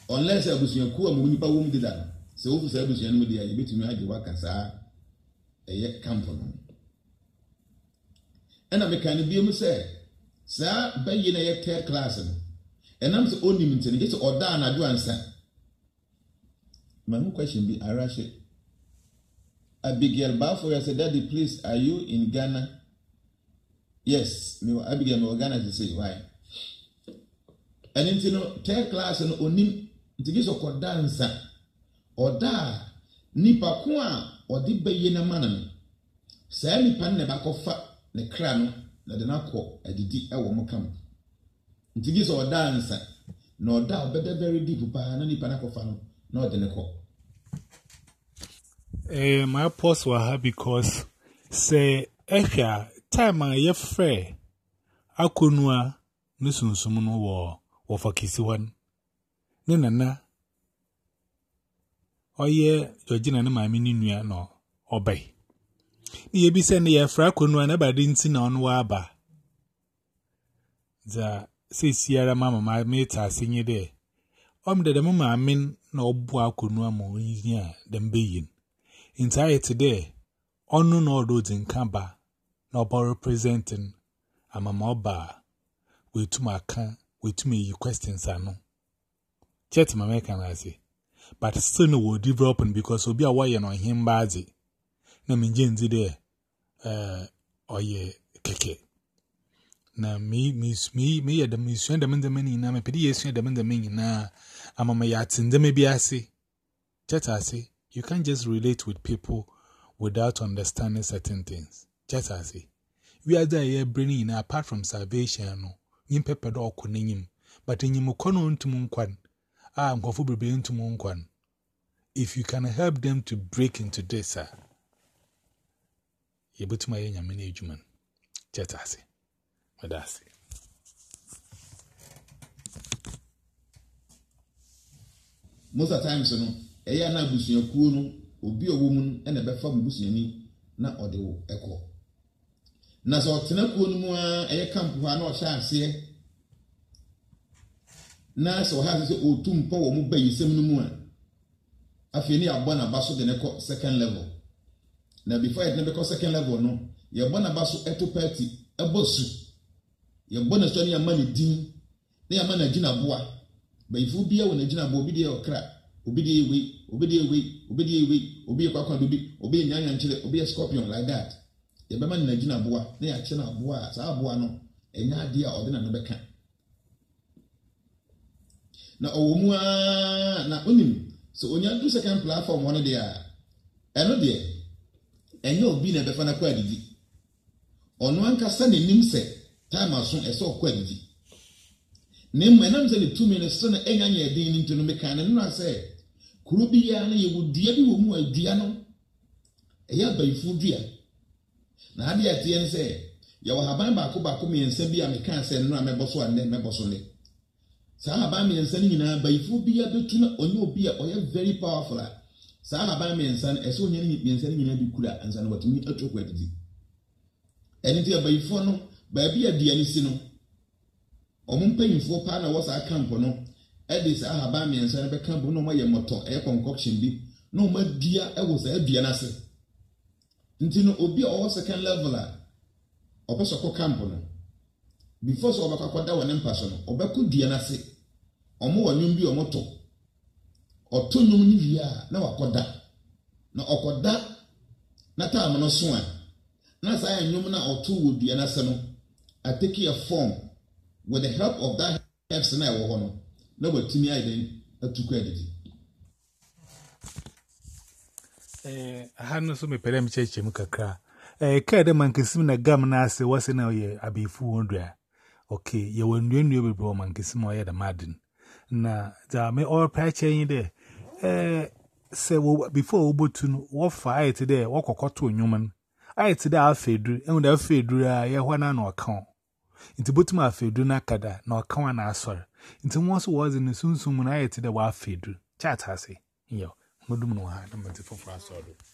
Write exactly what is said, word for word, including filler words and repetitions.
unless abusuaku am nipa wom de da se wo fusa abusuan mu de ayi betumi age waka saa eye camp no ena me kan bi mu se saa bayi na ye third class no enam se onim ntene je se oda anadu ansa my question be Arashe Abigail Bafo said, Daddy, please, are you in Ghana? Yes, me Abigail me Ghana to say why. And then you know, third class and onim to get so called dancer or da nipa kwa or di bayi na manan. Say nipa ne bakofa ne krano na de na ko adidi e wo mo kam. To get so dancer no da obede very deep pa na nipa na kofa no no de ne ko. Eh, my post was her because say, Echa, time I ye free. I couldn't listen to someone war or for kissy one. Nina na. Oh, ye, Georgina, my mini no, obey. Ye be sending ye fracunwa never didn't see on waba. The say Sierra Mamma, my mates are singing there. Um, the mamma I mean no boa kunwa more easier than being. Entire today, unknown all those in Kamba, no representing a mama with to my can, with to me questions are no. Chet my American I say, but still no will developing because will be a wire on him bazi. Namin Jenzi there, uh, or ye keke. Na me, miss me, me at the mission, the men the many, na me pediation, the men the many, na, I'm a mayats in the maybe I say. Chet I say. You can't just relate with people without understanding certain things. Just as I say, we are there bringing apart from salvation, no, yin pepper dog kunim, but in Yimokono to Munkwan, ah, I'm going to be into Munkwan. If you can help them to break into this, sir, you put my management. Just as I say, but that's it. Most of the times, you know. Eya na busuakuo no obi owom na befa busuani na ode wo ekọ na so tenakuo no mu a eye camp ha na o sha ase na so ha se otumpo wo mu bayisem no mu a afie ni abọ na baso de ne kọ second level na before it ne be second level no ye bọ na baso eto party ebosu ye bọ na so ne amani din na ya mana gina boa bayifu bia wo na gina boa bi de okra Obedi ewe, obedi ewe, obedi ewe, obi kwakwa dobi, obi nyanya nchile, obi scorpion like that. Ye bema ni gina boa, na ya chena boa, sa boa no, enya ade a ode na no beka. Na owomu a na onim, so onya do second platform one dey a. Eno dey. Enya obi na befa na kwa didi. Ono anka sa ne nim se, time aso eso kwa didi. Nem enam se ne two minutes so na enya nya edin ni ntino meka na no ase. Kurubi ya na yewu dua bi wo mu adua no eya bayifu dua na ade atie ne se ya wo haban ba ko ba ko miensa bi a meka se no ameboso ande meboso le sa haban miensa ni nyina bayifu bi ya betu na onye obi a oye very powerful a sa haban miensa na eso onye ni miensa ni nyina bi kura ansa na watumi atokwa didi eni ti bayifu no ba bi adua ni si no omumpanyifo pa na wo sa camp no Edis ahaba mi ensa be kan bu no ma ye moto e concoction bi no ma dia e wo sa adua na se nti no obi o second level a obeso ko camp no before so obakwakwada wona mpaso no obeko dua na se omo wanyum bi omoto oto nyum ni via na wakoda na okoda na ta amno so a na sa nyum na oto wo dua na se no I take a form with the help of that helps na wo ho no na watimi aiden atuku adidi eh hanu so me pere me cheche mu kakra eh kede mankesim na gam na ase wase na ye abifu wondua okay ye wanduanua bebe mankesim o ye da madin na za me all prache yin de eh se before obotu no wo fa ayete de wo kokoto onwuman ayete de afedu ehun da afedu a ye hwana na okan inti botum afedu na kada na okan na asor inti mo so was in sunsun mu na ayete de wa afedu chat ase yo modum no ha na mate for asor